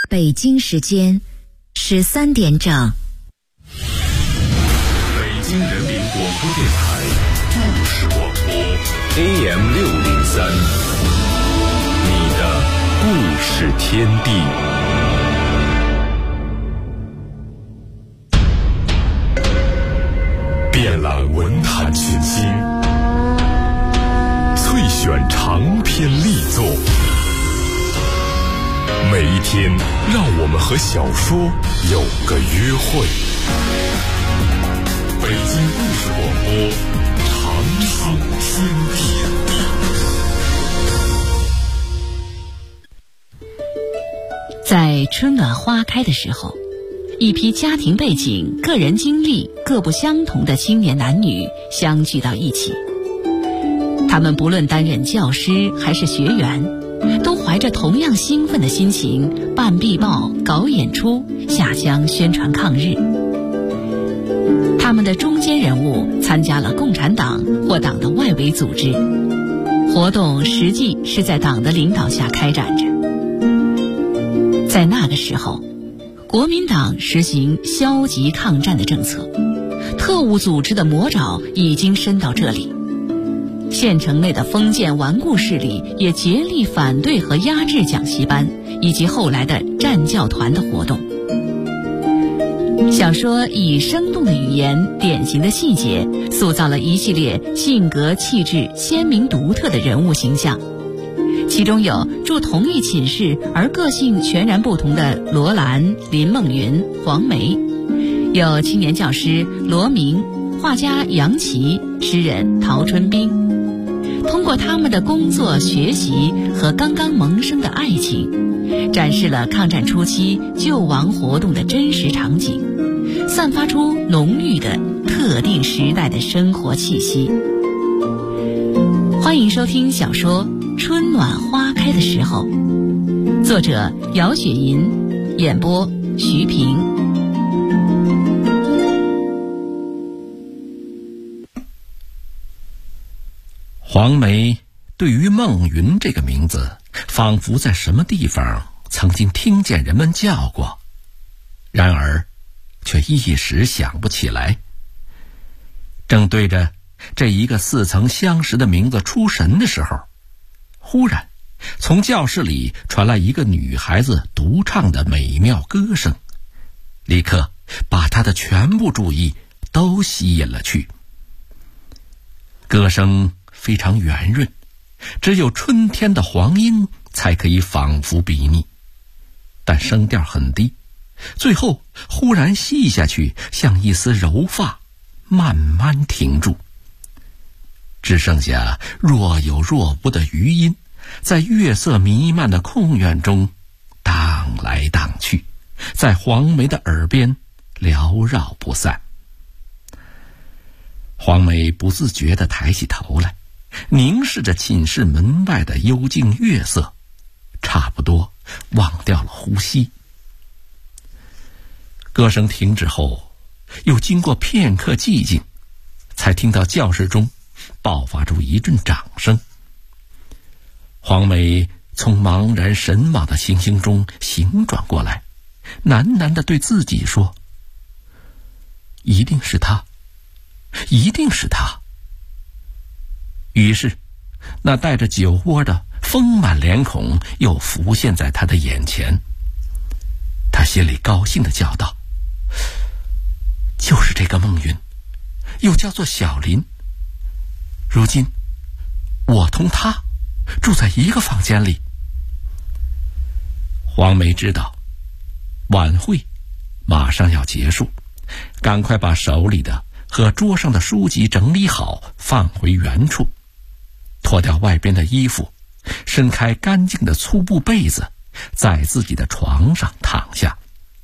北京时间13点整。 北京人民广播电台故事广播 AM603， 你的故事天地。遍览文坛群星，萃选长篇力作。每一天，让我们和小说有个约会。北京故事广播，长寿天地。 在春暖花开的时候，一批家庭背景、个人经历各不相同的青年男女相聚到一起。他们不论担任教师还是学员，都怀着同样兴奋的心情办壁报、搞演出、下乡宣传抗日。他们的中坚人物参加了共产党或党的外围组织，活动实际是在党的领导下开展着。在那个时候，国民党实行消极抗战的政策，特务组织的魔爪已经伸到这里。县城内的封建顽固势力也竭力反对和压制讲习班以及后来的战教团的活动。小说以生动的语言、典型的细节，塑造了一系列性格气质鲜明独特的人物形象。其中有住同一寝室而个性全然不同的罗兰、林梦云、黄梅，有青年教师罗明、画家杨琦、诗人陶春冰。通过他们的工作、学习和刚刚萌生的爱情，展示了抗战初期救亡活动的真实场景，散发出浓郁的特定时代的生活气息。欢迎收听小说《春暖花开的时候》，作者姚雪银，演播徐平。 黄梅对于孟云这个名字，仿佛在什么地方曾经听见人们叫过，然而却一时想不起来。正对着这一个似曾相识的名字出神的时候，忽然从教室里传来一个女孩子独唱的美妙歌声，立刻把她的全部注意都吸引了去。歌声非常圆润，只有春天的黄莺才可以仿佛比拟，但声调很低，最后忽然细下去，像一丝柔发，慢慢停住，只剩下若有若无的余音，在月色弥漫的空院中荡来荡去，在黄梅的耳边缭绕不散。黄梅不自觉地抬起头来，凝视着寝室门外的幽静月色，差不多忘掉了呼吸。歌声停止后，又经过片刻寂静，才听到教室中爆发出一阵掌声。黄梅从茫然神往的情形中醒转过来，喃喃地对自己说：一定是他，一定是他。于是那带着酒窝的丰满脸孔又浮现在他的眼前，他心里高兴地叫道：就是这个孟云，又叫做小林，如今我同他住在一个房间里。黄梅知道晚会马上要结束，赶快把手里的和桌上的书籍整理好，放回原处，脱掉外边的衣服，伸开干净的粗布被子，在自己的床上躺下。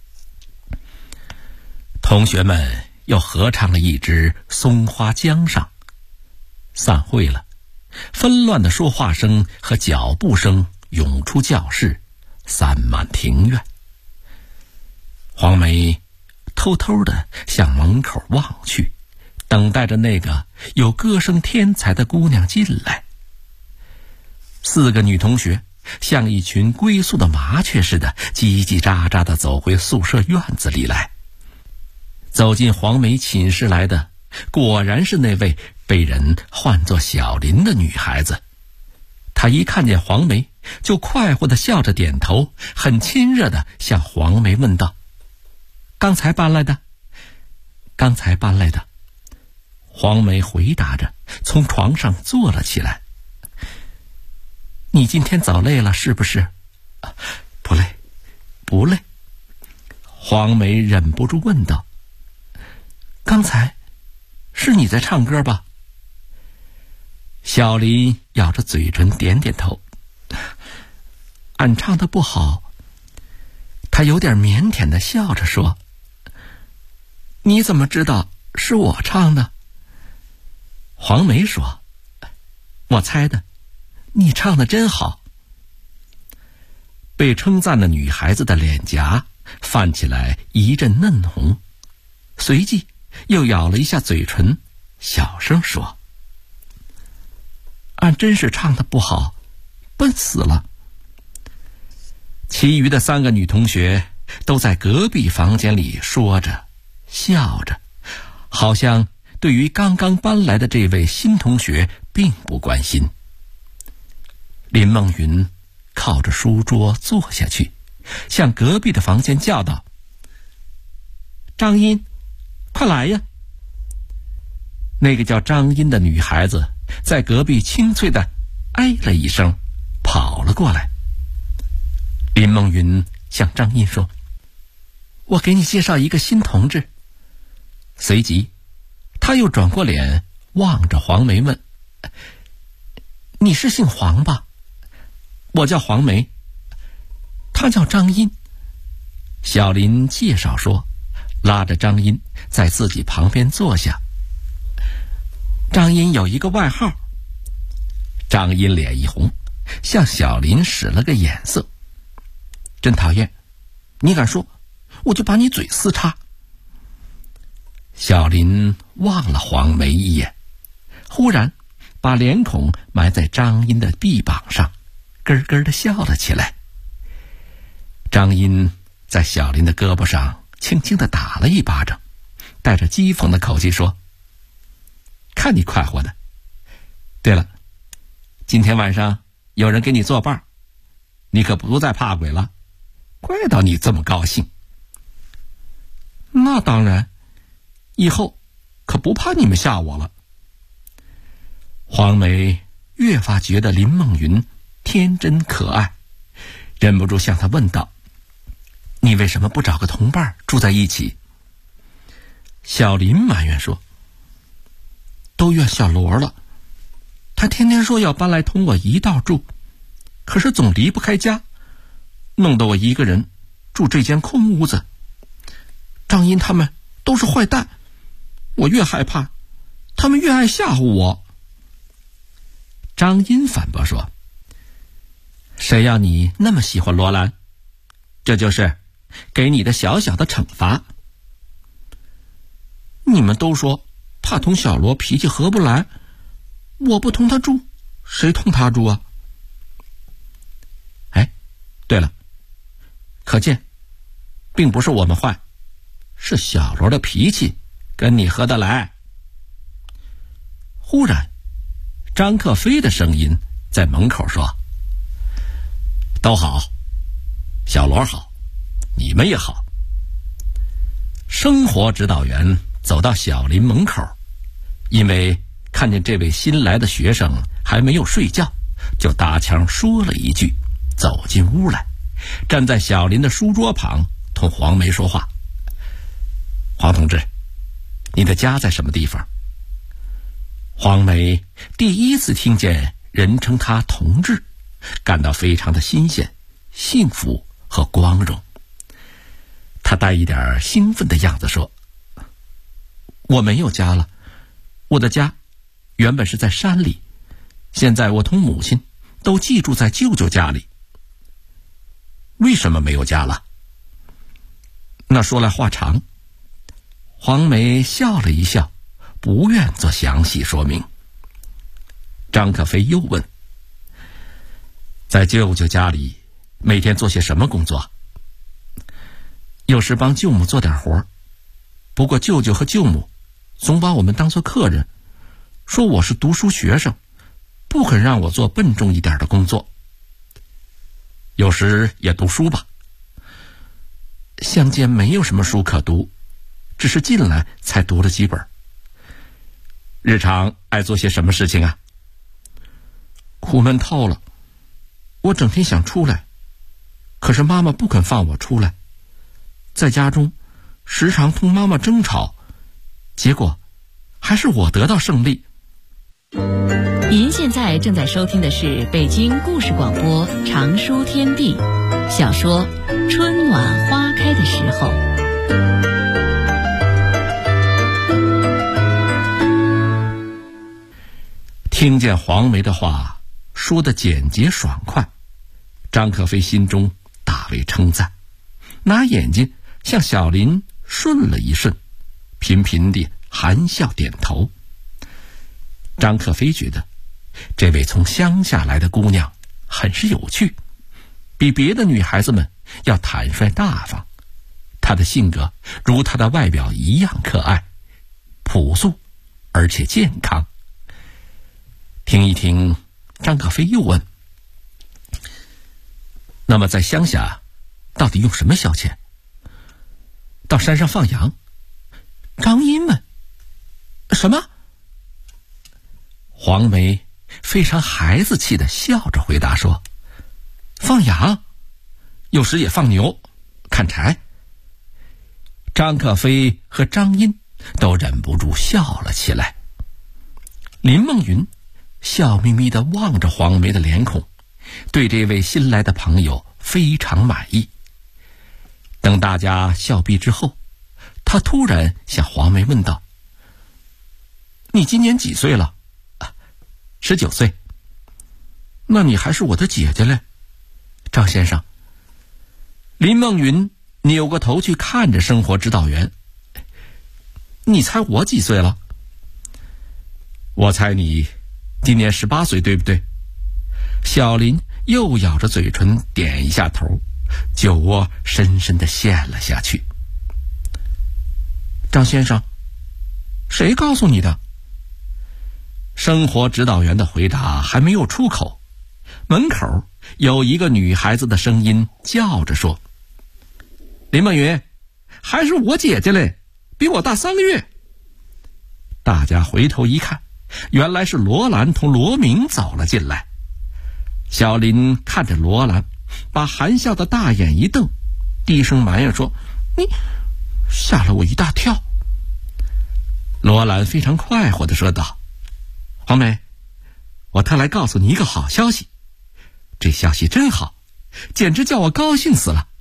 同学们又合唱了一支《松花江上》。散会了，纷乱的说话声和脚步声涌出教室，散满庭院。黄梅偷偷地向门口望去，等待着那个有歌声天才的姑娘进来。4个女同学像一群归宿的麻雀似的叽叽喳喳地走回宿舍院子里来。走进黄梅寝室来的果然是那位被人唤作小林的女孩子。她一看见黄梅就快活地笑着点头，很亲热地向黄梅问道：刚才搬来的？刚才搬来的。黄梅回答着，从床上坐了起来。你今天走累了是不是？不累，不累。黄梅忍不住问道：刚才是你在唱歌吧？小林咬着嘴唇点点头。俺唱得不好。他有点腼腆地笑着说：你怎么知道是我唱的？黄梅说：我猜的，你唱得真好。被称赞的女孩子的脸颊泛起来一阵嫩红，随即又咬了一下嘴唇，小声说：俺真是唱得不好，笨死了。其余的3个女同学都在隔壁房间里说着笑着，好像对于刚刚搬来的这位新同学并不关心。林梦云靠着书桌坐下去，向隔壁的房间叫道：张茵，快来呀！那个叫张茵的女孩子在隔壁清脆地哎了一声，跑了过来。林梦云向张茵说：我给你介绍一个新同志。随即他又转过脸望着黄梅问：你是姓黄吧？我叫黄梅。他叫张茵。小林介绍说，拉着张茵在自己旁边坐下。张茵有一个外号。张茵脸一红，向小林使了个眼色：真讨厌，你敢说，我就把你嘴撕叉。小林望了黄梅一眼，忽然把脸孔埋在张茵的臂膀上，咯咯地笑了起来。张茵在小林的胳膊上轻轻地打了一巴掌，带着讥讽的口气说：看你快活的。对了，今天晚上有人给你作伴，你可不再怕鬼了，怪到你这么高兴。那当然，以后可不怕你们吓我了。黄梅越发觉得林梦云天真可爱，忍不住向她问道：你为什么不找个同伴住在一起？小林埋怨说：都怨小罗了，他天天说要搬来同我一道住，可是总离不开家，弄得我一个人住这间空屋子。张茵他们都是坏蛋，我越害怕，他们越爱吓唬我。张茵反驳说：谁要你那么喜欢罗兰？这就是给你的小小的惩罚。你们都说怕同小罗脾气合不来，我不同他住，谁同他住啊？哎，对了，可见并不是我们坏，是小罗的脾气跟你合得来。忽然张克飞的声音在门口说：都好，小罗好，你们也好。生活指导员走到小林门口，因为看见这位新来的学生还没有睡觉，就搭腔说了一句，走进屋来，站在小林的书桌旁同黄梅说话：黄同志，你的家在什么地方？黄梅第一次听见人称他同志，感到非常的新鲜、幸福和光荣。他带一点兴奋的样子说：我没有家了，我的家原本是在山里，现在我同母亲都寄住在舅舅家里。为什么没有家了？那说来话长。黄梅笑了一笑，不愿做详细说明。张可飞又问： 在舅舅家里每天做些什么工作？有时帮舅母做点活，不过舅舅和舅母总把我们当作客人，说我是读书学生，不肯让我做笨重一点的工作。有时也读书吧，乡间没有什么书可读，只是进来才读了几本。日常爱做些什么事情啊？苦闷透了，我整天想出来，可是妈妈不肯放我出来，在家中时常同妈妈争吵，结果还是我得到胜利。 您现在正在收听的是北京故事广播长书天地小说《春暖花开的时候》。 听见黄梅的话说得简洁爽快，张可飞心中大为称赞，拿眼睛向小林顺了一顺，频频地含笑点头。张可飞觉得这位从乡下来的姑娘很是有趣，比别的女孩子们要坦率大方，她的性格如她的外表一样可爱、朴素而且健康。听一听，张可飞又问：那么在乡下到底用什么消遣？到山上放羊？张英问：什么？黄梅非常孩子气地笑着回答说：放羊，有时也放牛，砍柴。张可飞和张英都忍不住笑了起来。林梦云笑眯眯地望着黄梅的脸孔，对这位新来的朋友非常满意。等大家笑毕之后，他突然向黄梅问道：你今年几岁了？19岁。那你还是我的姐姐嘞，张先生。林梦云扭过头去看着生活指导员：你猜我几岁了？我猜你今年18岁，对不对？小林又咬着嘴唇点一下头，酒窝深深地陷了下去。张先生，谁告诉你的？生活指导员的回答还没有出口，门口有一个女孩子的声音叫着说：林梦云，还是我姐姐嘞，比我大3个月。大家回头一看，原来是罗兰同罗明走了进来。小林看着罗兰，把含笑的大眼一瞪，低声埋怨说：你吓了我一大跳。罗兰非常快活地说道：黄梅，我特来告诉你一个好消息，这消息真好，简直叫我高兴死了。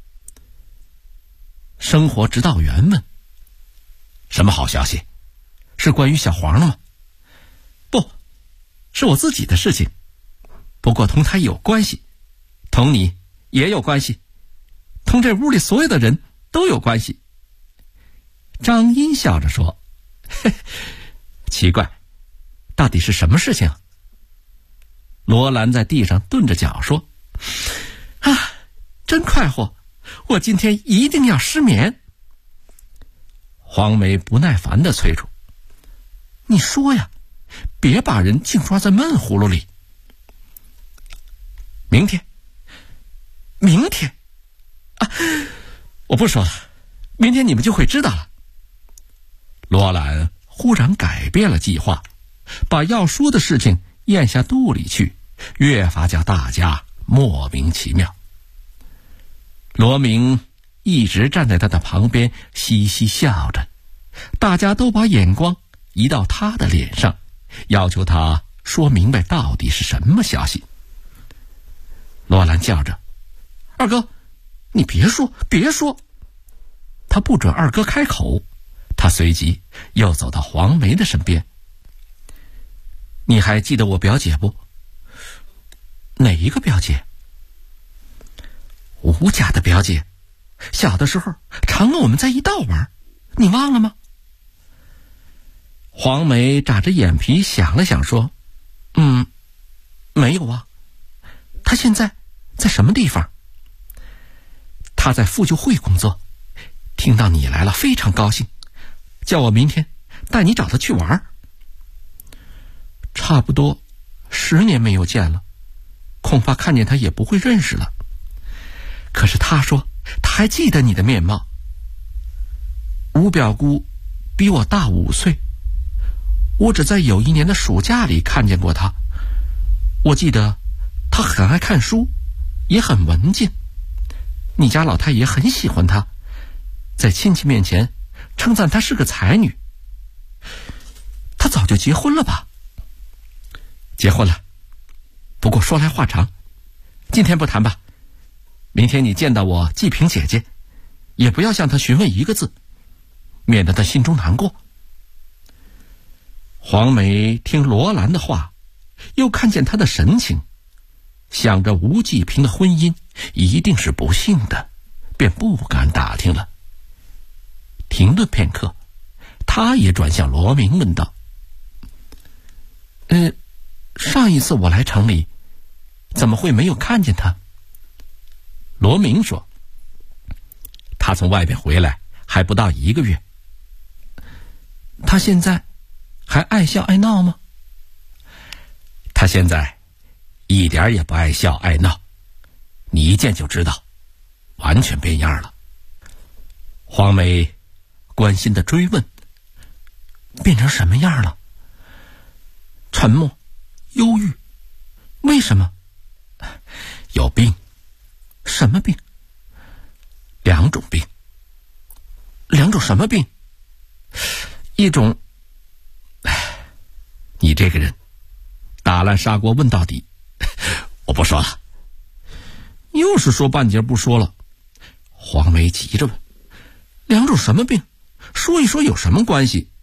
生活指导员问：什么好消息？是关于小黄的吗？不，是我自己的事情，不过同他有关系，同你也有关系，同这屋里所有的人都有关系。张英笑着说：嘿，奇怪，到底是什么事情？罗兰在地上顿着脚说：真快活，我今天一定要失眠。黄梅不耐烦地催促：你说呀，别把人净抓在闷葫芦里。明天我不说了，明天你们就会知道了。罗兰忽然改变了计划，把要说的事情咽下肚里去，越发叫大家莫名其妙。罗明一直站在他的旁边嘻嘻笑着，大家都把眼光移到他的脸上，要求他说明白到底是什么消息。罗兰叫着：二哥，你别说。他不准二哥开口，他随即又走到黄梅的身边。你还记得我表姐不？哪一个表姐？吴家的表姐，小的时候常跟我们在一道玩，你忘了吗？黄梅眨着眼皮想了想说：没有啊，她现在在什么地方？他在妇救会工作，听到你来了非常高兴，叫我明天带你找他去玩。差不多10年没有见了，恐怕看见他也不会认识了。可是他说他还记得你的面貌。吴表姑比我大5岁，我只在有一年的暑假里看见过他。我记得他很爱看书，也很文静。你家老太爷很喜欢他，在亲戚面前称赞她是个才女。她早就结婚了吧？结婚了，不过说来话长，今天不谈吧。明天你见到我季萍姐姐，也不要向她询问一个字，免得她心中难过。黄梅听罗兰的话，又看见她的神情，想着吴季萍的婚姻一定是不幸的，便不敢打听了。停顿片刻，他也转向罗明问道：上一次我来城里，怎么会没有看见他？罗明说：他从外边回来还不到1个月。他现在还爱笑爱闹吗？他现在一点也不爱笑爱闹，你一见就知道，完全变样了。黄梅关心地追问：变成什么样了？沉默，忧郁，为什么？有病。什么病？2种病。2种什么病？一种……你这个人打烂砂锅问到底，我不说了。又是说半截不说了。黄梅急着问：2种什么病？说一说有什么关系？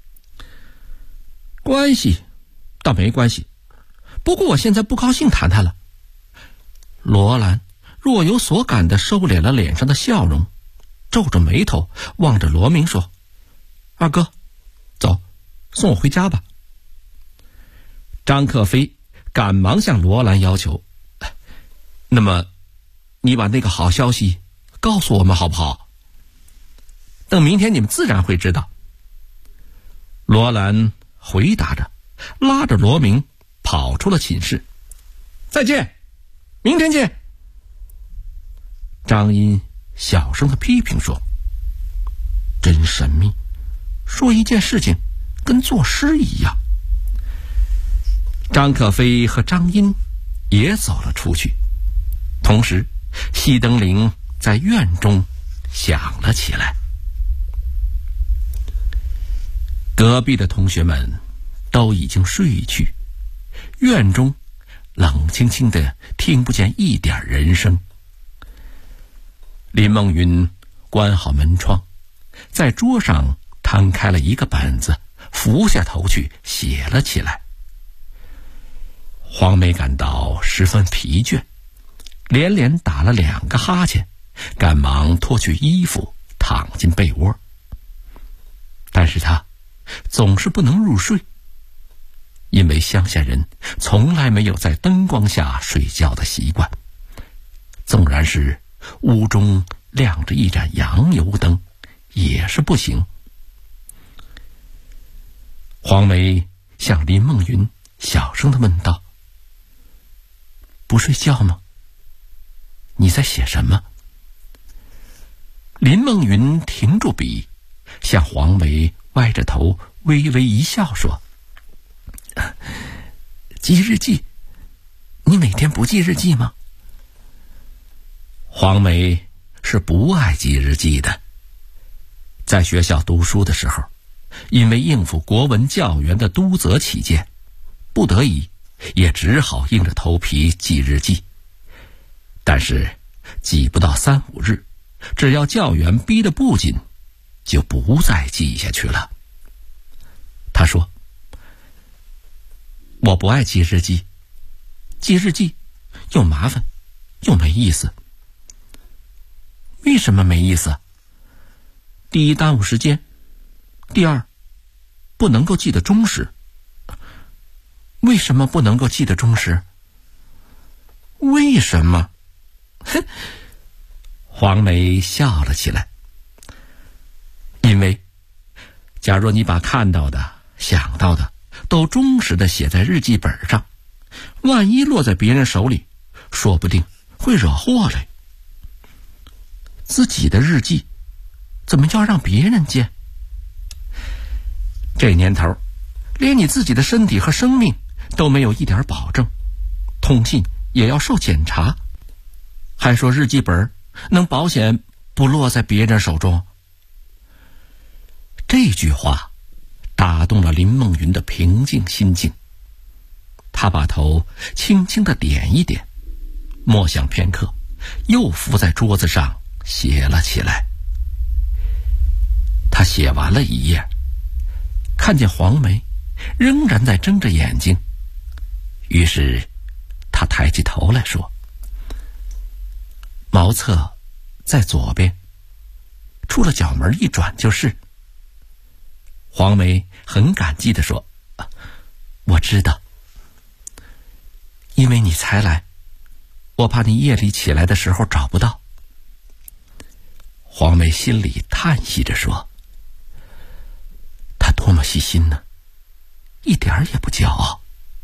关系倒没关系，不过我现在不高兴谈他了。罗兰若有所感地收敛了脸上的笑容，皱着眉头望着罗明说：二哥，走，送我回家吧。张克飞赶忙向罗兰要求：那么你把那个好消息告诉我们好不好？等明天你们自然会知道。罗兰回答着，拉着罗明跑出了寝室。再见，明天见。张英小声的批评说：真神秘，说一件事情跟作诗一样。张可飞和张英也走了出去，同时熄灯铃在院中响了起来。隔壁的同学们都已经睡去，院中冷清清的，听不见一点人声。林梦云关好门窗，在桌上摊开了一个本子，伏下头去写了起来。黄梅感到十分疲倦，连连打了2个哈欠，赶忙脱去衣服躺进被窝。但是她总是不能入睡，因为乡下人从来没有在灯光下睡觉的习惯，纵然是屋中亮着一盏洋油灯也是不行。黄梅向林梦云小声地问道：不睡觉吗？你在写什么？林梦云停住笔，向黄梅歪着头微微一笑说：记日记。你每天不记日记吗？黄梅是不爱记日记的。在学校读书的时候，因为应付国文教员的督责起见，不得已也只好硬着头皮记日记。但是记不到3、5日，只要教员逼得不紧，就不再记下去了。他说：我不爱记日记，记日记又麻烦又没意思。为什么没意思？第一，耽误时间；第二，不能够记得忠实。为什么不能够记得忠实？为什么？ 黄梅笑了起来，因为假若你把看到的、想到的都忠实地写在日记本上，万一落在别人手里，说不定会惹祸嘞。自己的日记怎么要让别人见？这年头，连你自己的身体和生命都没有一点保证，通信也要受检查，还说日记本能保险不落在别人手中？这句话打动了林梦云的平静心境，他把头轻轻地点一点，默想片刻，又伏在桌子上写了起来。他写完了一页，看见黄梅仍然在睁着眼睛，于是他抬起头来说：“茅厕在左边，出了角门一转就是。”黄梅很感激地说：“我知道，因为你才来，我怕你夜里起来的时候找不到。”黄梅心里叹息着说：“他多么细心呢，一点儿也不骄傲。”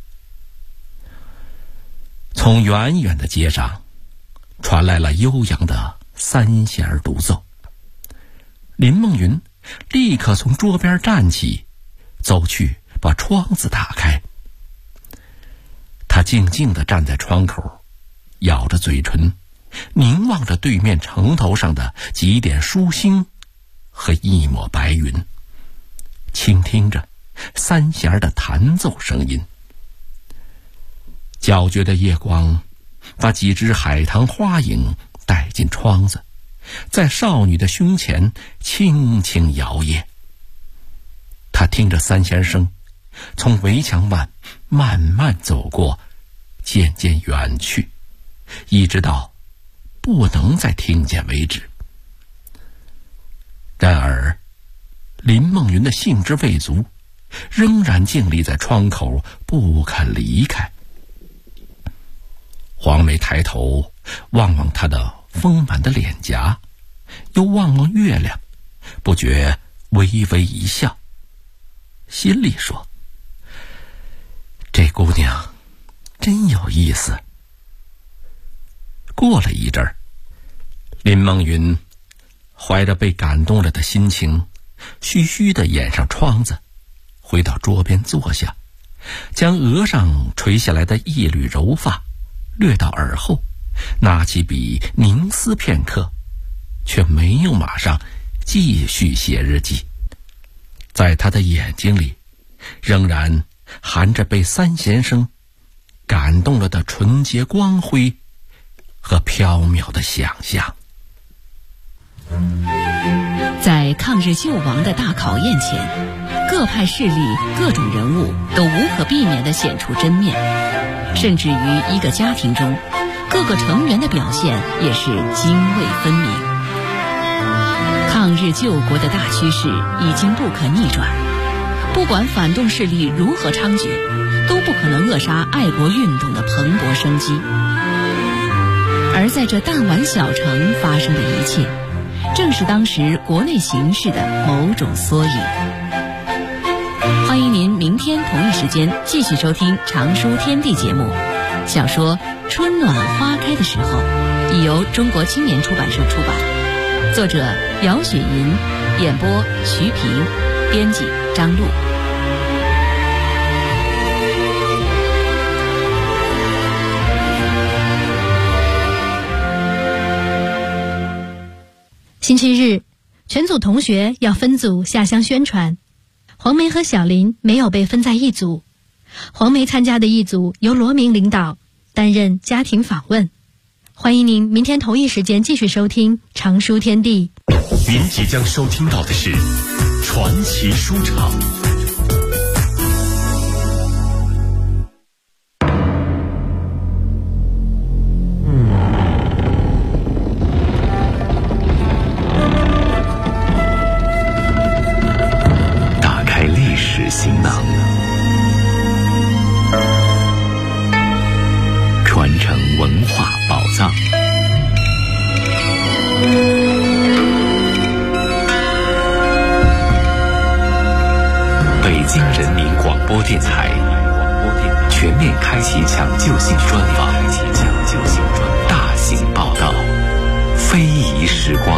从远远的街上传来了悠扬的三弦独奏，林梦云立刻从桌边站起，走去把窗子打开。他静静地站在窗口，咬着嘴唇，凝望着对面城头上的几点疏星和一抹白云，倾听着三弦的弹奏声音。皎洁的夜光把几只海棠花影带进窗子，在少女的胸前轻轻摇曳。他听着三弦声从围墙外慢慢走过，渐渐远去，一直到不能再听见为止。然而林梦云的兴致未足，仍然静立在窗口不肯离开。黄梅抬头望望他的丰满的脸颊，又望望月亮，不觉微微一笑，心里说：“这姑娘真有意思。”过了一阵儿，林梦云怀着被感动了的心情，虚虚地掩上窗子，回到桌边坐下，将额上垂下来的一缕柔发掠到耳后，拿起笔凝思片刻，却没有马上继续写日记。在他的眼睛里，仍然含着被三弦声感动了的纯洁光辉和缥缈的想象。 在抗日救亡的大考验前，各派势力、各种人物都无可避免地显出真面，甚至于一个家庭中，各个成员的表现也是泾渭分明。抗日救国的大趋势已经不可逆转，不管反动势力如何猖獗，都不可能扼杀爱国运动的蓬勃生机。而在这弹丸小城发生的一切，正是当时国内形势的某种缩影。欢迎您明天同一时间继续收听《常书天地》节目。小说《春暖花开的时候》已由中国青年出版社出版，作者姚雪银，演播徐平，编辑张璐。 星期日，全组同学要分组下乡宣传。黄梅和小林没有被分在一组。黄梅参加的一组由罗明领导，担任家庭访问。欢迎您明天同一时间继续收听《常书天地》。 您即将收听到的是传奇书场。行囊，传承文化宝藏， 北京人民广播电台全面开启抢救性专访，大型报道，非遗时光。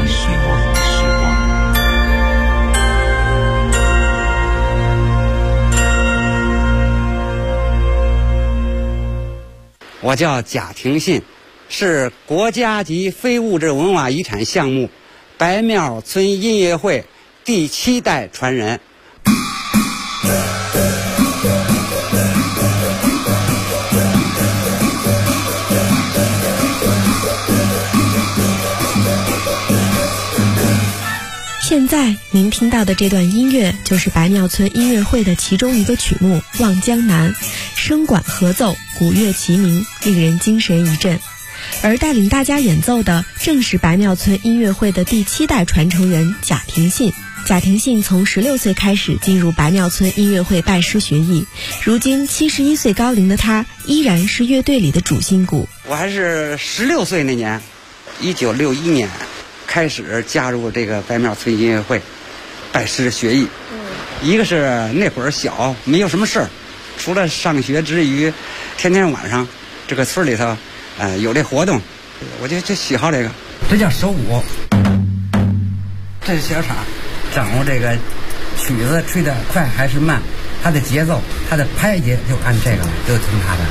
我叫贾廷信，是国家级非物质文化遗产项目白庙村音乐会第7代传人。 现在您听到的这段音乐就是白庙村音乐会的其中一个曲目《望江南》，声管合奏，鼓乐齐鸣，令人精神一振。而带领大家演奏的正是白庙村音乐会的第7代传承人贾廷信。贾廷信从16岁开始进入白庙村音乐会拜师学艺，如今71岁高龄的他依然是乐队里的主心骨。 我还是16岁那年，1961年开始加入这个白庙村音乐会拜师学艺。一个是那会儿小，没有什么事儿，除了上学之余，天天晚上这个村里头有这活动，我就喜好这个。这叫手鼓，这是小叉，掌握这个曲子吹得快还是慢，它的节奏，它的拍节就按这个了，就听它的。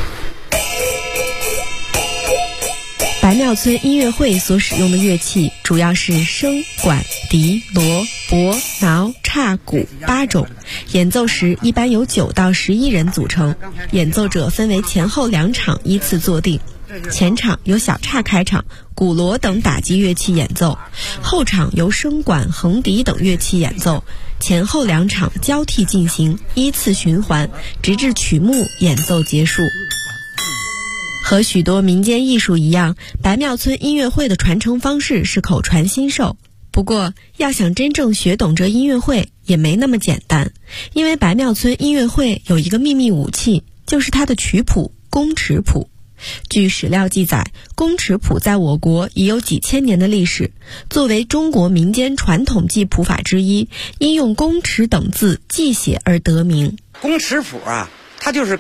白庙村音乐会所使用的乐器主要是笙、管、笛、锣、钹、挠、叉、鼓8种，演奏时一般由9到11人组成，演奏者分为前后2场依次坐定。前场由小叉开场，鼓锣等打击乐器演奏，后场由笙管、横笛等乐器演奏，前后2场交替进行，依次循环，直至曲目演奏结束。和许多民间艺术一样，白庙村音乐会的传承方式是口传心授。不过，要想真正学懂这音乐会也没那么简单，因为白庙村音乐会有一个秘密武器，就是它的曲谱宫尺谱。据史料记载，宫尺谱在我国已有几千年的历史，作为中国民间传统记谱法之一，因用宫尺等字记写而得名。 宫尺谱啊，它就是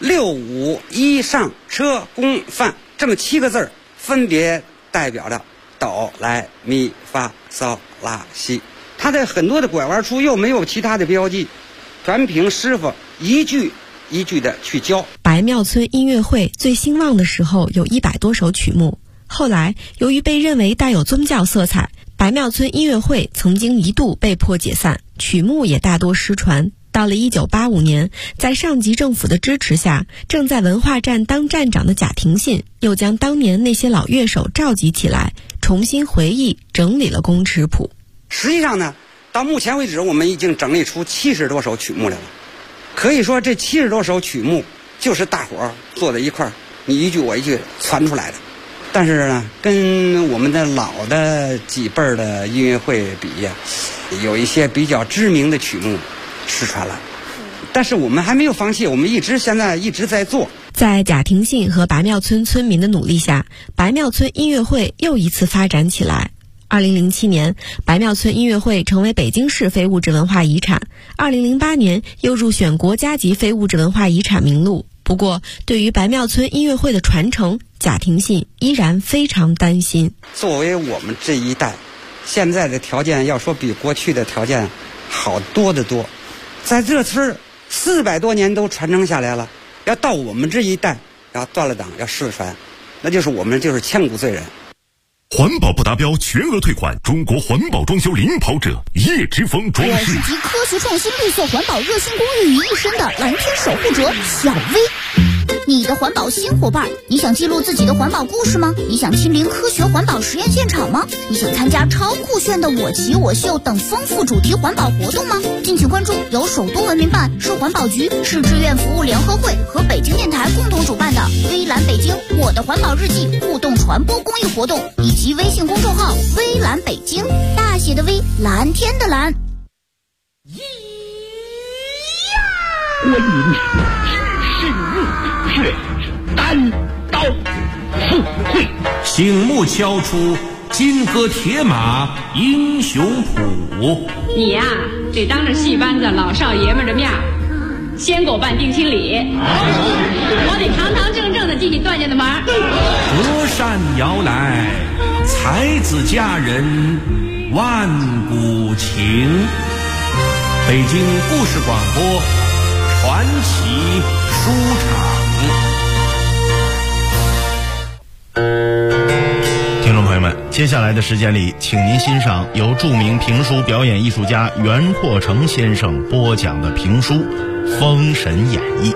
6、5、1上车宫范这么7个字，分别代表着哆来咪发嗦拉西。它的很多的拐弯处又没有其他的标记，全凭师傅一句一句的去教。 白庙村音乐会最兴旺的时候有100多首曲目，后来由于被认为带有宗教色彩，白庙村音乐会曾经一度被迫解散，曲目也大多失传。到了1985年，在上级政府的支持下，正在文化站当站长的贾廷信又将当年那些老乐手召集起来，重新回忆整理了宫尺谱。 实际上呢，到目前为止我们已经整理出70多首曲目来了。可以说这70多首曲目就是大伙儿坐在一块儿，你一句我一句传出来的。但是呢，跟我们的老的几辈儿的音乐会比呀，有一些比较知名的曲目失传了，但是我们还没有放弃，我们现在一直在做。 在贾廷信和白庙村村民的努力下，白庙村音乐会又一次发展起来。2007年，白庙村音乐会成为北京市非物质文化遗产。2008年又入选国家级非物质文化遗产名录。不过，对于白庙村音乐会的传承，贾廷信依然非常担心。 作为我们这一代，现在的条件要说比过去的条件好多得多。在这村400多年都传承下来了，要到我们这一代要断了档要失传，那就是我们就是千古罪人。 环保不达标全额退款，中国环保装修领跑者叶之峰装饰。 我是集科学创新、绿色环保、热心公益于一身的蓝天守护者小薇。你的环保新伙伴，你想记录自己的环保故事吗？你想亲临科学环保实验现场吗？你想参加超酷炫的我骑我秀等丰富主题环保活动吗？敬请关注由首都文明办、市环保局、市志愿服务联合会和北京电台共同主办的微蓝北京我的环保日记互动传播公益活动，以及微信公众号微蓝北京，大写的微，蓝天的蓝。 观音身入血，单刀赴会，醒目敲出金戈铁马英雄谱。 你呀，得当着戏班子老少爷们的面先给我办定亲礼，我得堂堂正正的进你段家的门。 隔山遥来，才子佳人万古情。北京故事广播传奇书场。 听众朋友们，接下来的时间里，请您欣赏由著名评书表演艺术家袁阔成先生播讲的评书《封神演义》。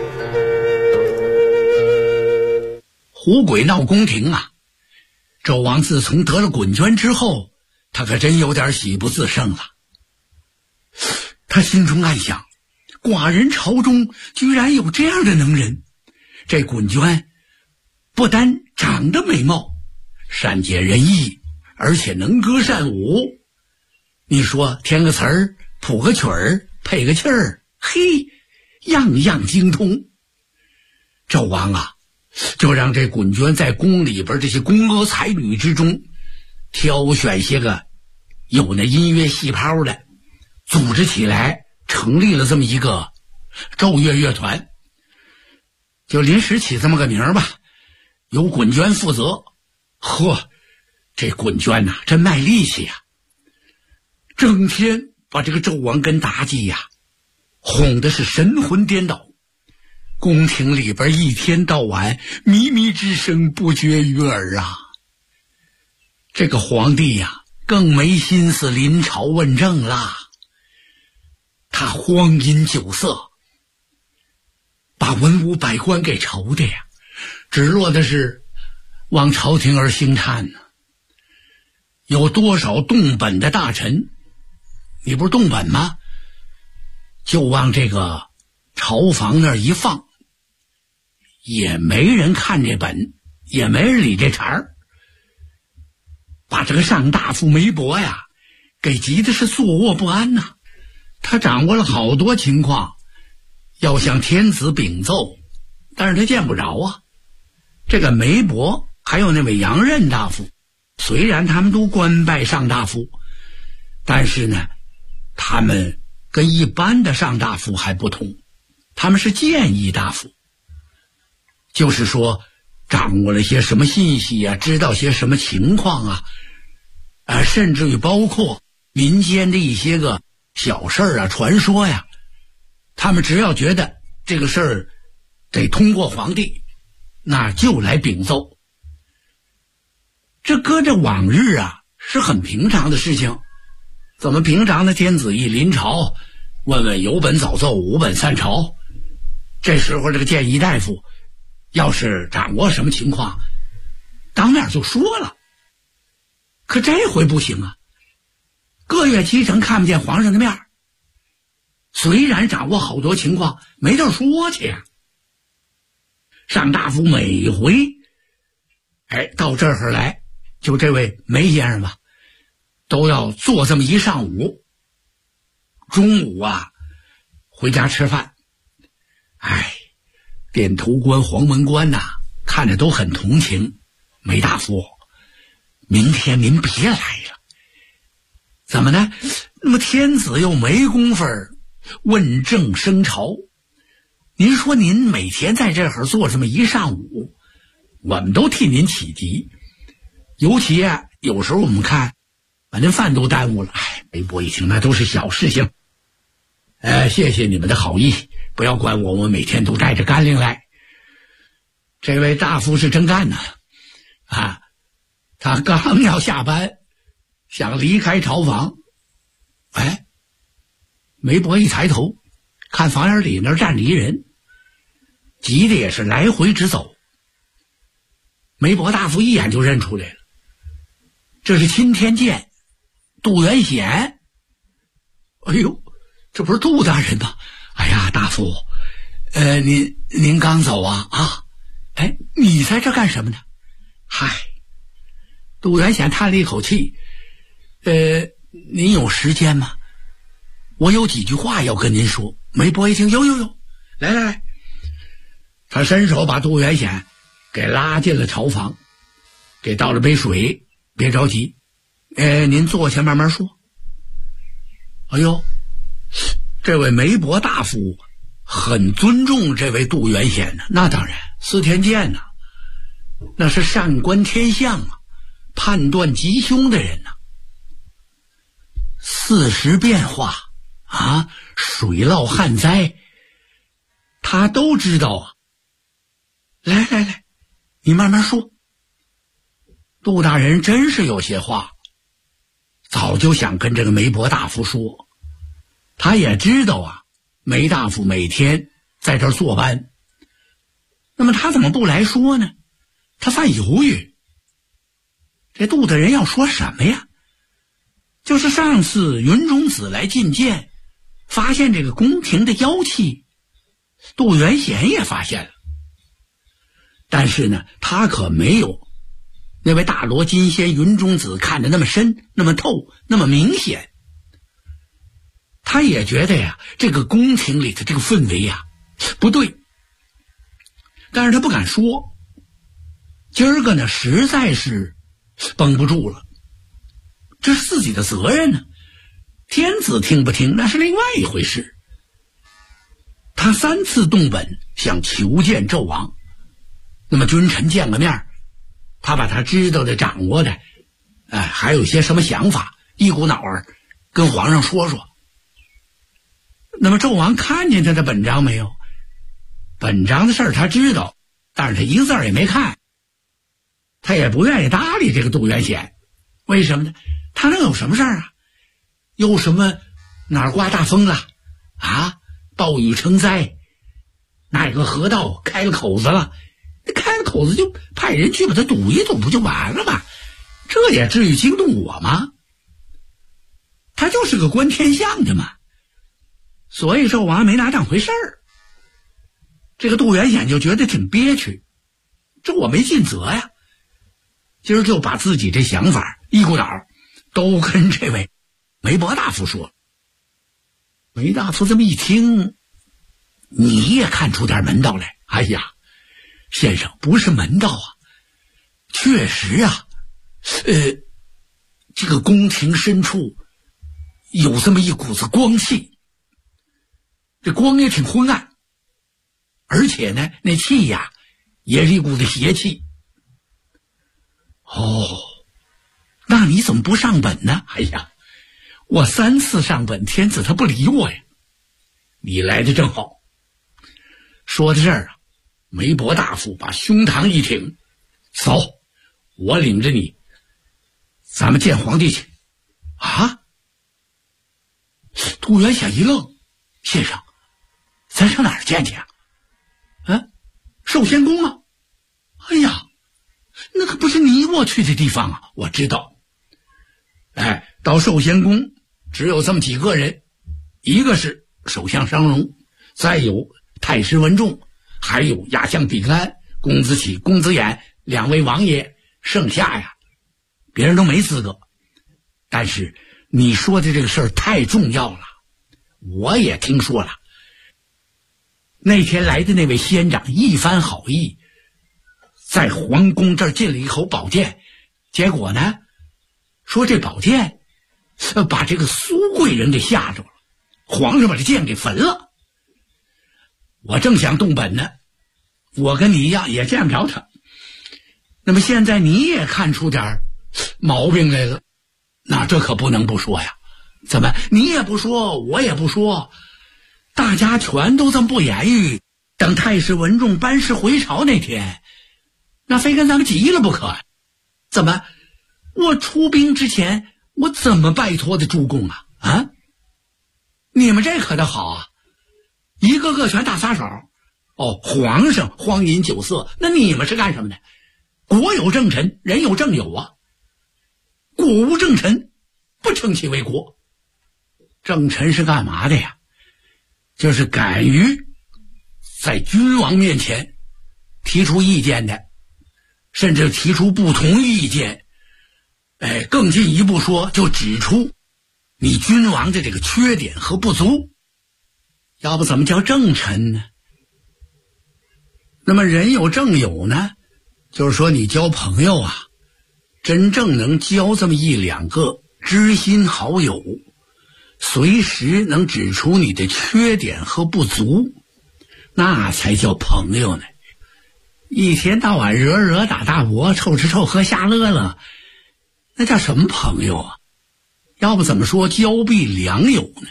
胡鬼闹宫廷啊，纣王自从得了滚捐之后，他可真有点喜不自胜了。他心中暗想，寡人朝中居然有这样的能人，这滚捐不单长得美貌，善解人意，而且能歌善舞。你说填个词儿，谱个曲儿，配个气儿，嘿，样样精通。纣王啊，就让这滚捐在宫里边这些宫娥才女之中挑选些个有那音乐细胞的，组织起来成立了这么一个纣乐乐团，就临时起这么个名儿吧，由滚捐负责。呵，这滚捐呐，真卖力气呀，整天把这个纣王跟妲己呀哄的是神魂颠倒，宫廷里边一天到晚靡靡之声不绝于耳啊。这个皇帝呀更没心思临朝问政啦，他荒饮酒色，把文武百官给愁的呀，只落的是望朝廷而兴叹呢。有多少动本的大臣，你不是动本吗？就往这个朝房那儿一放，也没人看这本，也没人理这茬儿，把这个上大夫梅伯呀给急的是坐卧不安呐。他掌握了好多情况，要向天子禀奏，但是他见不着啊。这个梅伯还有那位杨任大夫，虽然他们都官拜上大夫，但是呢，他们跟一般的上大夫还不同，他们是谏议大夫，就是说掌握了些什么信息啊，知道些什么情况啊，甚至于包括民间的一些个小事啊、传说呀，他们只要觉得这个事儿得通过皇帝，那就来禀奏。这搁着往日啊是很平常的事情，怎么平常的天子一临朝，问问有本早奏，无本散朝。这时候这个谏议大夫要是掌握什么情况，当面就说了。可这回不行啊，各月7成看不见皇上的面，虽然掌握好多情况，没地儿说去呀。上大夫每回到这儿来，就这位梅先生吧，都要坐这么一上午，中午啊回家吃饭。殿头官、黄门官呐，看着都很同情。梅大夫，明天您别来了。怎么呢？那么天子又没工夫问政升朝，您说您每天在这儿坐这么一上午，我们都替您起急。尤其啊，有时候我们看把那饭都耽误了。梅伯一听，那都是小事情。谢谢你们的好意，不要管我们每天都带着干粮来。这位大夫是真干呐，他刚要下班，想离开朝房，梅伯一抬头，看房檐里那儿站着一人，急的也是来回直走。梅伯大夫一眼就认出来了，这是钦天监杜元显。哎呦，这不是杜大人吗？哎呀，大夫，您刚走啊？你在这干什么呢？杜元显叹了一口气，您有时间吗？我有几句话要跟您说。梅伯一听，有，来，他伸手把杜元显给拉进了朝房，给倒了杯水， 别着急，您坐下慢慢说。哎呦，这位梅伯大夫很尊重这位杜元显呢。那当然，司天监呢，那是善观天象啊，判断吉凶的人呢。四时变化啊，水涝旱灾，他都知道啊。来，你慢慢说。杜大人真是有些话，早就想跟这个梅伯大夫说。他也知道啊，梅大夫每天在这儿坐班，那么他怎么不来说呢？他犯犹豫。这杜大人要说什么呀？就是上次云中子来觐见，发现这个宫廷的妖气，杜元显也发现了，但是呢，他可没有那位大罗金仙云中子看得那么深、那么透、那么明显。他也觉得呀，这个宫廷里的这个氛围呀不对，但是他不敢说。今儿个呢，实在是绷不住了，这是自己的责任呢。天子听不听那是另外一回事。他3次动本想求见纣王，那么君臣见个面，他把他知道的掌握的还有些什么想法一股脑儿跟皇上说说。那么纣王看见他的本章没有？本章的事儿他知道，但是他一个字儿也没看。他也不愿意搭理这个杜元显。为什么呢？他能有什么事儿啊？有什么哪儿刮大风了啊？暴雨成灾，哪个河道开了口子了？开了口子就派人去把它堵一堵不就完了吗？这也至于惊动我吗？他就是个观天象的嘛。所以纣王没拿当回事儿。这个杜元显就觉得挺憋屈，这我没尽责呀。今儿就把自己这想法一股脑都跟这位梅伯大夫说。梅大夫这么一听，你也看出点门道来。哎呀，先生，不是门道啊，确实啊，这个宫廷深处有这么一股子光气，这光也挺昏暗，而且呢，那气呀也是一股子邪气。哦，那你怎么不上本呢？哎呀，我3次上本，天子他不理我呀。你来的正好。说到这儿啊，梅伯大夫把胸膛一挺，走，我领着你，咱们见皇帝去。啊？杜元显一愣，先生，咱上哪儿见去啊？寿仙宫啊。哎呀，那可不是你我去的地方啊。我知道。到寿仙宫只有这么几个人，一个是首相商容，再有太师文仲，还有亚相比干、公子启、公子衍2位王爷，剩下呀别人都没资格。但是你说的这个事儿太重要了，我也听说了。那天来的那位仙长一番好意，在皇宫这儿进了一口宝剑，结果呢，说这宝剑把这个苏贵人给吓着了，皇上把这剑给焚了。我正想动本呢，我跟你一样也见不着他。那么现在你也看出点毛病来了，那这可不能不说呀。怎么你也不说，我也不说，大家全都这么不言语，等太师文仲班师回朝那天，那非跟咱们急了不可。怎么我出兵之前我怎么拜托的诸公啊？你们这可倒好啊，一个个全大撒手。皇上荒饮酒色，那你们是干什么的？国有政臣，人有政友啊。国无政臣，不称其为国。政臣是干嘛的呀？就是敢于在君王面前提出意见的，甚至提出不同意见。更进一步说，就指出你君王的这个缺点和不足，要不怎么叫政臣呢？那么人有政友呢，就是说你交朋友啊， 真正能交这么一两个知心好友，随时能指出你的缺点和不足，那才叫朋友呢。一天到晚惹惹打打搏，凑吃凑喝瞎乐乐，那叫什么朋友啊？要不怎么说交臂良友呢？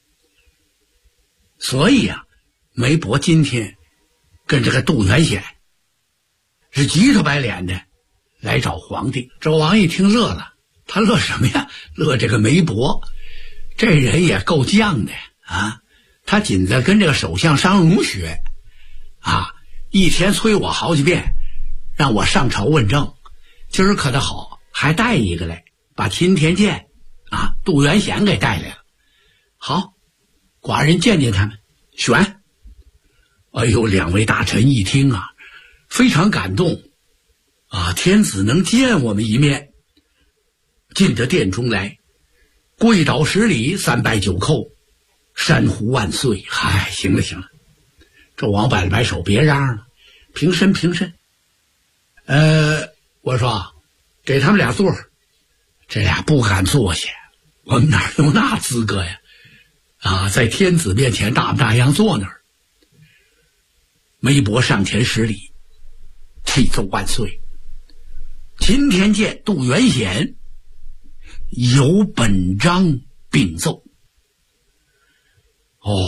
所以啊，梅伯今天跟这个杜元显是急头白脸的来找皇帝。周王一听乐了，他乐什么呀？乐这个梅伯，这人也够犟的啊！他紧着跟这个首相商容学啊，一天催我好几遍，让我上朝问政。今儿可倒好，还带一个来，把钦天监啊杜元显给带来了。好，寡人见见他们，选。哎呦，两位大臣一听啊，非常感动啊！天子能见我们一面，进得殿中来，跪倒10礼，3拜9叩，山呼万岁。嗨，行了行了，纣王摆了摆手，别嚷了，平身平身。我说给他们俩座，这俩不敢坐下，我们哪有那资格呀？啊，在天子面前大模大样坐那儿。梅伯上前10礼，启奏万岁，钦天监杜元显有本章禀奏。哦，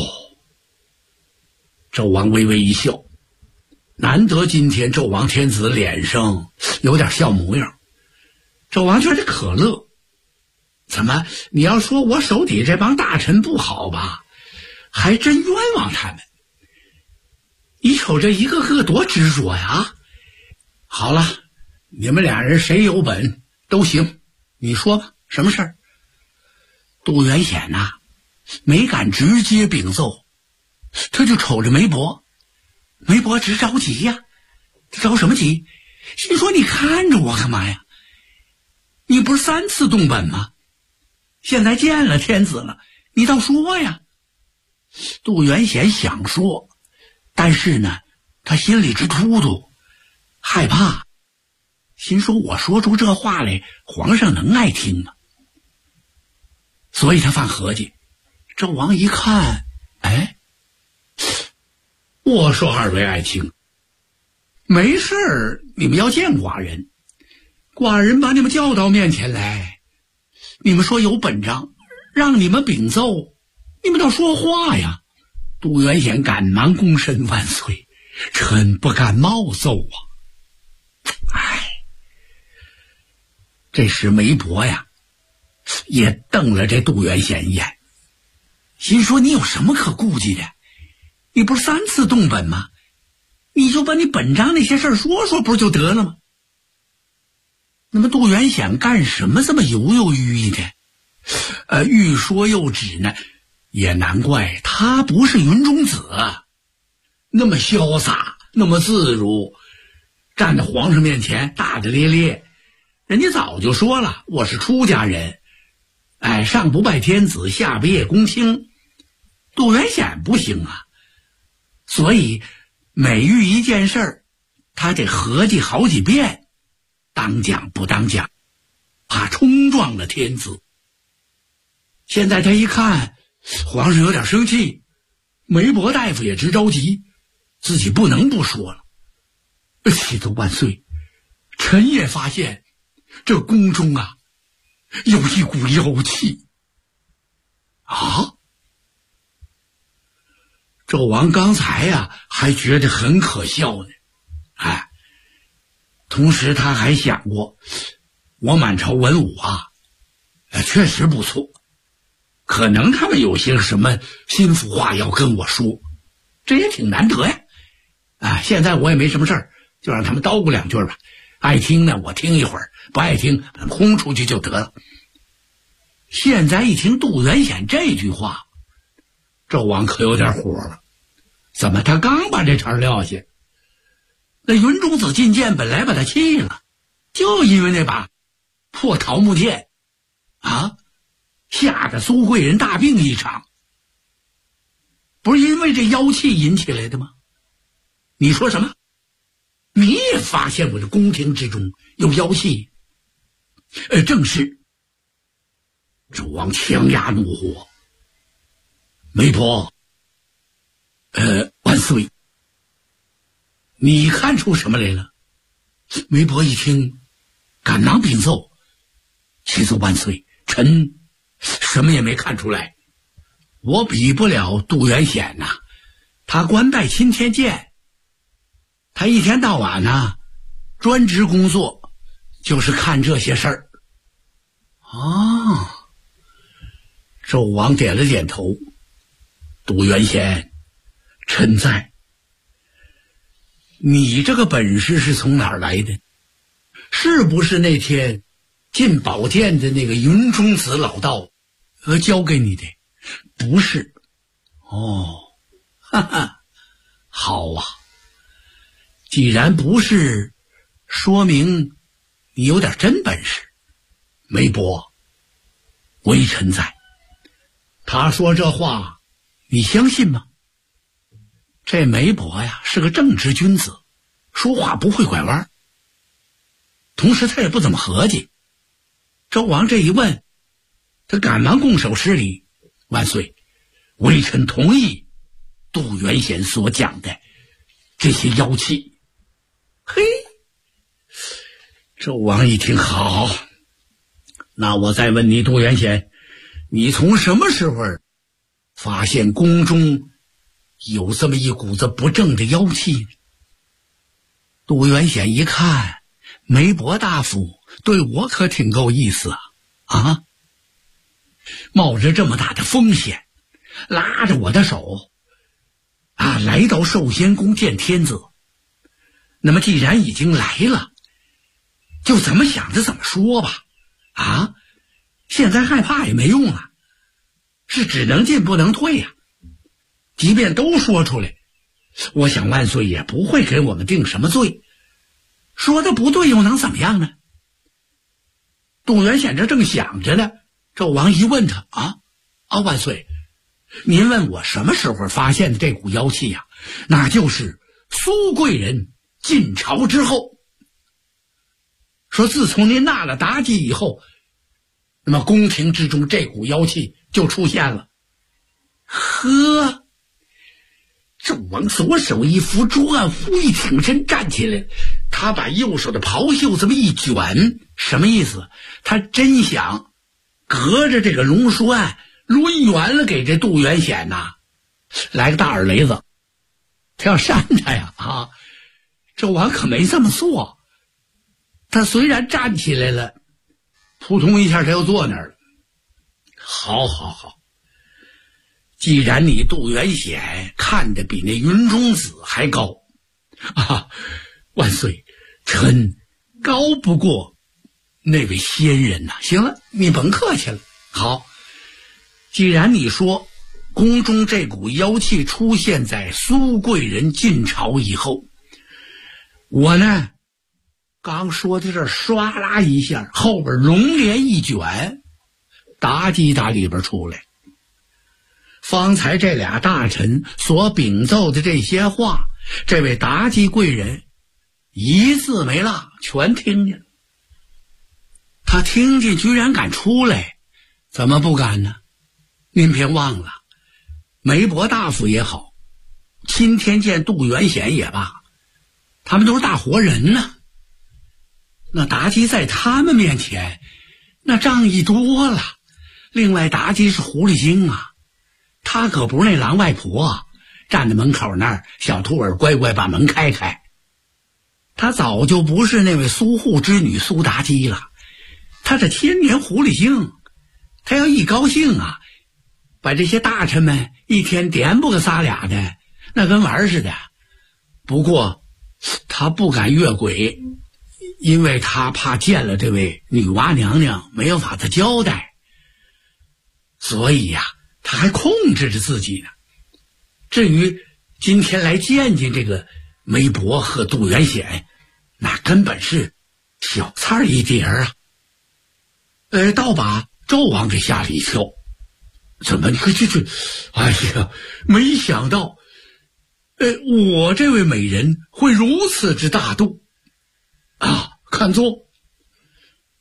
纣王微微一笑，难得今天纣王天子脸上有点笑模样。纣王觉得可乐，怎么你要说我手底这帮大臣不好吧，还真冤枉他们。你瞅这一个个多执着呀！好了，你们俩人谁有本都行，你说吧，什么事儿？杜元显呐，没敢直接禀奏，他就瞅着梅伯，梅伯直着急呀，着什么急？心说你看着我干嘛呀？你不是3次动本吗？现在见了天子了，你倒说呀！杜元显想说，但是呢，他心里直突突，害怕，心说我说出这话来，皇上能爱听吗？所以他犯合计。纣王一看，哎，我说二位爱卿，没事儿，你们要见寡人，寡人把你们叫到面前来，你们说有本章，让你们禀奏，你们倒说话呀！杜元显赶忙躬身万岁，臣不敢冒奏啊！哎，这时梅伯呀，也瞪了这杜元显一眼，心说你有什么可顾忌的？你不是3次动本吗？你就把你本章那些事儿说说，不是就得了吗？那么杜元显干什么这么犹犹豫豫的？欲说又止呢，也难怪他不是云中子，那么潇洒，那么自如，站在皇上面前大大咧咧。人家早就说了，我是出家人，哎，上不拜天子，下不谒公卿。杜元显不行啊，所以每遇一件事儿，他得合计好几遍，当讲不当讲，怕冲撞了天子。现在他一看皇上有点生气，梅伯大夫也直着急，自己不能不说了。启奏万岁，臣也发现这宫中啊有一股妖气啊！纣王刚才呀还觉得很可笑呢，哎，同时他还想过，我满朝文武啊，确实不错，可能他们有些什么心腹话要跟我说，这也挺难得呀。啊，现在我也没什么事儿，就让他们叨咕2句吧。爱听呢我听一会儿，不爱听轰出去就得了。现在一听杜元显这句话，纣王可有点火了。怎么他刚把这茬撂下，那云中子进谏本来把他气了，就因为那把破桃木剑啊，吓得苏贵人大病一场，不是因为这妖气引起来的吗？你说什么？你也发现我这宫廷之中有妖气？ 正是。纣王强压怒火，媒婆，万岁，你看出什么来了？媒婆一听，赶忙禀奏：启奏万岁，臣什么也没看出来。我比不了杜元显呐，他官拜钦天监，他一天到晚呢，专职工作就是看这些事儿。哦，纣王点了点头。杜元显，臣在。你这个本事是从哪儿来的？是不是那天进宝殿的那个云中子老道教给你的？不是。哦，哈哈，好啊。既然不是，说明你有点真本事。媒婆，微臣在。他说这话，你相信吗？这媒婆呀，是个正直君子，说话不会拐弯，同时他也不怎么合计。周王这一问，他赶忙拱手施礼：万岁，微臣同意杜元显所讲的这些妖气。嘿，周王一听，好，那我再问你，杜元显，你从什么时候发现宫中有这么一股子不正的妖气？杜元显一看，媒婆大夫对我可挺够意思啊！冒着这么大的风险，拉着我的手来到寿仙宫见天子。那么既然已经来了，就怎么想着怎么说吧。现在害怕也没用了，是只能进不能退呀。即便都说出来，我想万岁也不会给我们定什么罪，说的不对又能怎么样呢？杜元显这正想着呢，纣王一问他万岁，您问我什么时候发现的这股妖气呀？那就是苏贵人进朝之后。说自从您纳了妲己以后，那么宫廷之中这股妖气就出现了。呵，纣王左手一扶桌案，忽一挺身站起来，他把右手的袍袖这么一卷，什么意思？他真想隔着这个龙书案抡圆了给这杜元显来个大耳雷子，他要扇他呀！纣王可没这么做。他虽然站起来了，扑通一下他又坐那儿了。好，既然你杜元显看得比那云中子还高万岁，臣高不过那位仙人呐。行了，你甭客气了。好，既然你说宫中这股妖气出现在苏贵人进朝以后，我呢刚说到这儿，唰啦一下，后边龙帘一卷，妲己打里边出来。方才这俩大臣所禀奏的这些话，这位妲己贵人一字没落，全听见了。他听见居然敢出来，怎么不敢呢？您别忘了，媒婆大夫也好，钦天监杜元显也罢，他们都是大活人呢。那妲己在他们面前那仗义多了。另外妲己是狐狸精她可不是那狼外婆站在门口那儿，小兔儿乖乖把门开开。她早就不是那位苏护之女苏妲己了，她是千年狐狸精。她要一高兴把这些大臣们一天点不个仨俩的，那跟玩似的。不过她不敢越轨，因为他怕见了这位女娲娘娘没有法子交代，所以他还控制着自己呢。至于今天来见见这个媒婆和杜元显，那根本是小菜一碟倒把纣王给吓了一跳。怎么你这哎呀，没想到我这位美人会如此之大度看坐。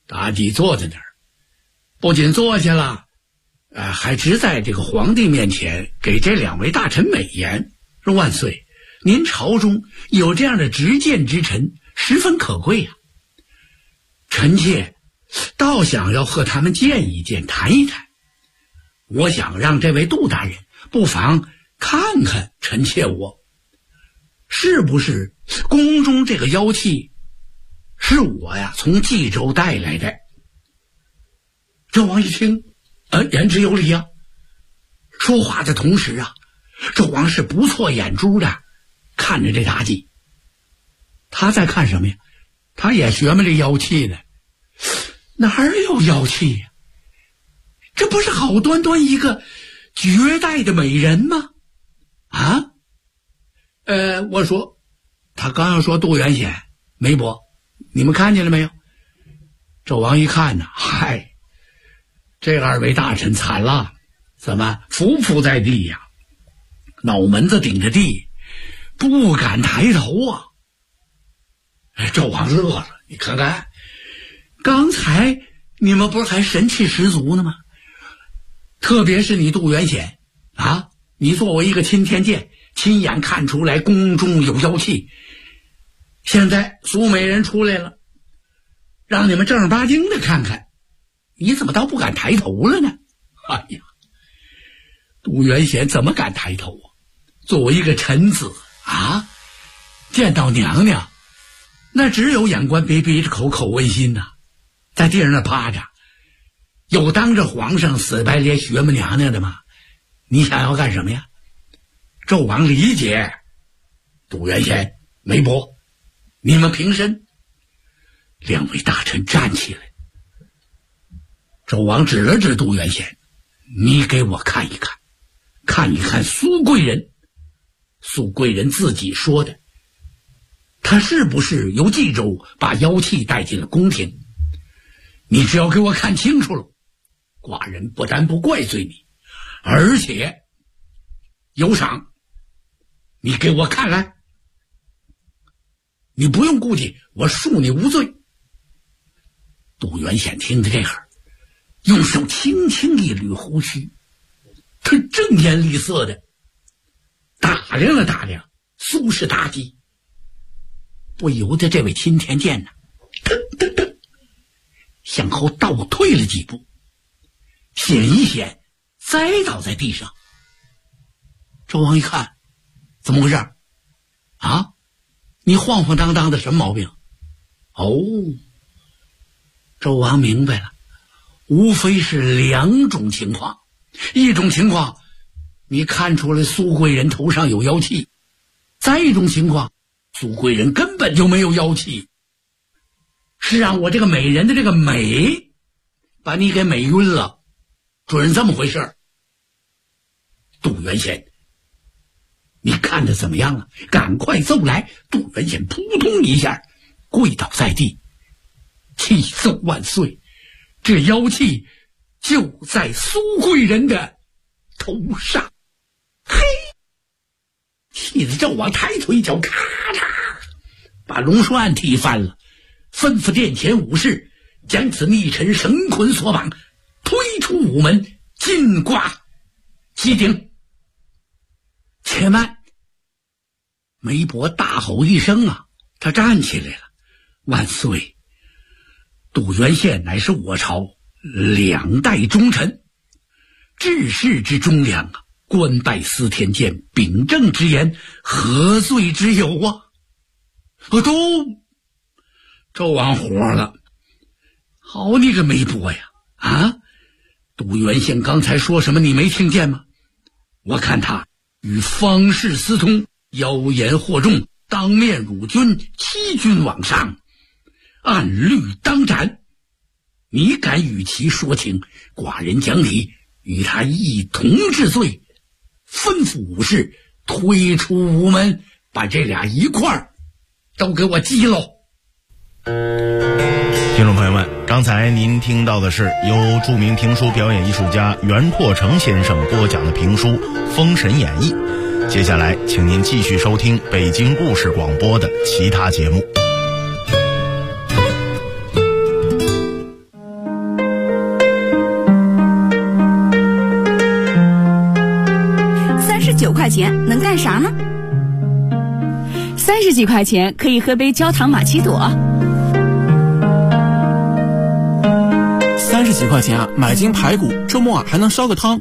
妲己坐在那儿，不仅坐下了，还直在这个皇帝面前给这2位大臣美言，说万岁，您朝中有这样的执剑之臣，十分可贵呀。臣妾倒想要和他们见一见，谈一谈。我想让这位杜大人不妨看看臣妾我是不是宫中这个妖气是我呀从冀州带来的。纣王一听，言之有理啊。说话的同时啊，纣王是不错眼珠的看着这妲己。他在看什么呀？他也学么这妖气呢？哪儿有妖气呀？这不是好端端一个绝代的美人吗？啊？我说，他刚要说杜元显、梅伯，你们看见了没有？纣王一看呢，嗨，这2位大臣惨了，怎么伏伏在地呀？脑门子顶着地，不敢抬头啊！纣王乐了，你看看，刚才你们不是还神气十足呢吗？特别是你杜元显啊，你作为一个钦天监，亲眼看出来宫中有妖气，现在苏美人出来了，让你们正儿八经的看看，你怎么倒不敢抬头了呢？哎呀，杜元显怎么敢抬头啊？作为一个臣子啊，见到娘娘那只有眼观鼻，鼻着口，口问心呐，在地上那趴着，有当着皇上死白脸学么娘娘的吗？你想要干什么呀？纣王理解，杜元显、梅伯，你们平身。2位大臣站起来，纣王指了指杜元显，你给我看一看，看一看苏贵人。苏贵人自己说的，他是不是由冀州把妖气带进了宫廷？你只要给我看清楚了，寡人不但不怪罪你，而且有赏。你给我看来，你不用顾忌，我恕你无罪。杜元显听着这会儿，用手轻轻一捋胡须，他正眼厉色的打量了打量苏氏妲己，不由得这位钦天监呢，噔噔噔向后倒退了几步，险一险栽倒在地上。纣王一看，怎么回事啊？你晃晃荡荡的什么毛病？哦，纣王明白了，无非是2种情况。一种情况，你看出来苏贵人头上有妖气；再一种情况，苏贵人根本就没有妖气，是让我这个美人的这个美把你给美晕了，准这么回事。杜元显，你看着怎么样啊？赶快奏来！杜元显扑通一下跪倒在地，启奏万岁，这妖气就在苏贵人的头上。嘿，气得纣王抬腿一脚，咔嚓把龙书案踢翻了，吩咐殿前武士将此逆臣绳捆索绑，推出午门，尽挂西顶。且慢！梅伯大吼一声啊，他站起来了。万岁，杜元显乃是我朝2代忠臣，治世之忠良啊，官拜司天监，秉正之言，何罪之有啊？都纣王火了，好你个梅伯呀！啊，杜元显刚才说什么你没听见吗？我看他与方士私通，妖言惑众，当面辱君，欺君罔上，按律当斩。你敢与其说情，寡人讲理，与他一同治罪，吩咐武士推出午门，把这俩一块儿都给我击喽。 听众朋友们，刚才您听到的是由著名评书表演艺术家袁阔成先生播讲的评书《封神演义》。接下来请您继续收听北京故事广播的其他节目。 块钱能干啥呢？30几块钱可以喝杯焦糖玛奇朵。 30几块钱啊，买斤排骨，周末啊还能烧个汤。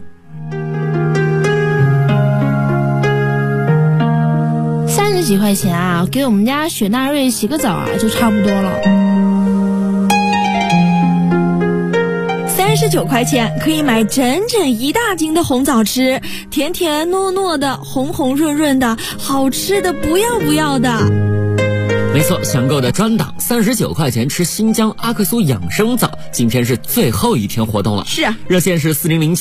30几块钱啊，给我们家雪纳瑞洗个澡啊就差不多了。 39块钱可以买整整1大斤的红枣吃，甜甜糯糯的，红红润润的，好吃的不要不要的。 没错，享购的专档39块钱吃新疆阿克苏养生枣，今天是最后一天活动了。 是啊， 热线是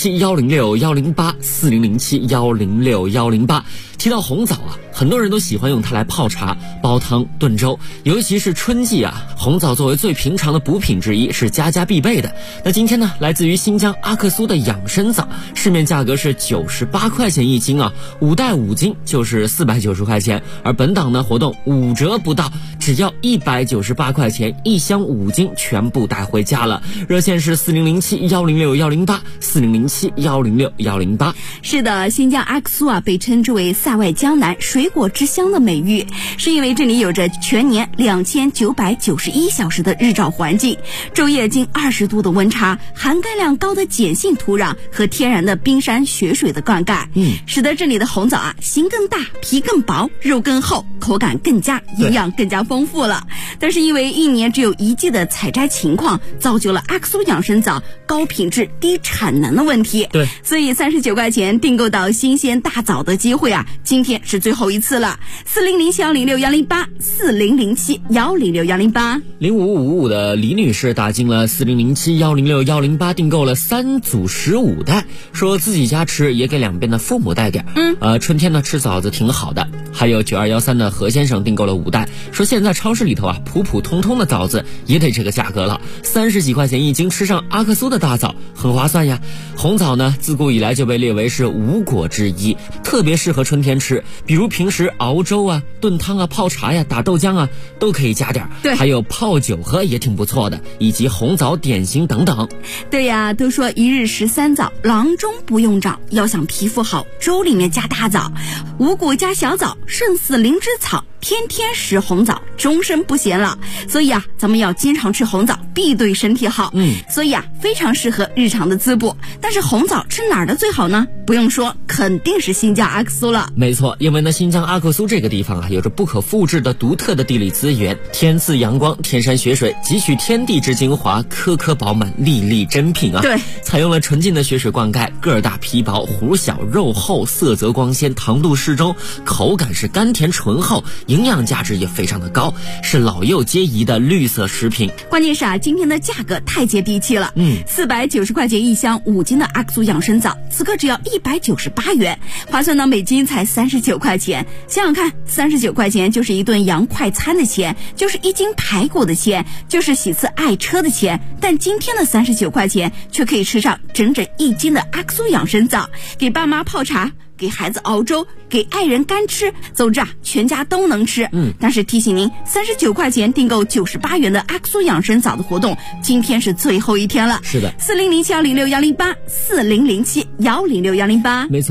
4007-106-108，4007-106-108。提到红枣啊，很多人都喜欢用它来泡茶、煲汤、炖粥，尤其是春季啊，红枣作为最平常的补品之一，是家家必备的。那今天呢，来自于新疆阿克苏的养生枣，市面价格是98块钱一斤啊，5袋5斤就是490块钱，而本档呢活动5折不到，只要198块钱，1箱5斤全部带回家了。热线是4007-106-108，4007-106-108。 是的，新疆阿克苏啊，被称之为塞外江南水果之乡的美誉，是因为这里有着全年2991小时的日照环境，昼夜近20度的温差，含钙量高的碱性土壤和天然的冰山雪水的灌溉，使得这里的红枣啊，形更大，皮更薄，肉更厚，口感更佳，营养更加丰富了。但是因为一年只有1季的采摘情况，造就了阿克苏养生枣高品质低产能的问题。 对， 所以39块钱订购到新鲜大枣的机会啊，今天是最后一次了。4007-106-108，4007-106-108。 0555的李女士打进了4007-106-108，订购了3组15袋，说自己家吃也给两边的父母带点。春天呢吃枣子挺好的。还有9213的何先生订购了5袋，说现在超市里头啊普普通通的枣子也得这个价格了，30几块钱一斤，吃上阿克苏的大枣很划算呀。红枣呢自古以来就被列为是5果之一，特别适合春天吃，比如平时熬粥啊、炖汤啊、泡茶呀、打豆浆啊都可以加点。 对， 还有泡酒喝也挺不错的，以及红枣点心等等。 对呀，都说一日13枣，郎中不用找，要想皮肤好，粥里面加大枣，5谷加小枣，胜似灵芝草，天天食红枣，终身不嫌老。所以啊，咱们要经常吃红枣，必对身体好。所以啊，非常适合日常的滋补。但是红枣吃哪儿的最好呢？不用说，肯定是新疆阿克苏了。 没错，因为呢，新疆阿克苏这个地方啊，有着不可复制的独特的地理资源，天赐阳光，天山雪水，汲取天地之精华，颗颗饱满，粒粒珍品啊。 对， 采用了纯净的雪水灌溉，个儿大皮薄，核小肉厚，色泽光鲜，糖度适中，口感是甘甜醇厚，营养价值也非常的高，是老幼皆宜的绿色食品。 关键是啊，今天的价格太接地气了，490块钱一箱5斤的阿克苏养生枣，此刻只要198元，划算到每斤才39块钱。想想看，39块钱就是一顿洋快餐的钱，就是1斤排骨的钱，就是喜次爱车的钱。但今天的39块钱却可以吃上整整1斤的阿克苏养生枣，给爸妈泡茶，给孩子熬粥，给爱人干吃，总之啊，全家都能吃。但是提醒您，39块钱订购98元的阿克苏养生枣的活动，今天是最后一天了。 是的， 4007-106-108，4007-106-108。 没错。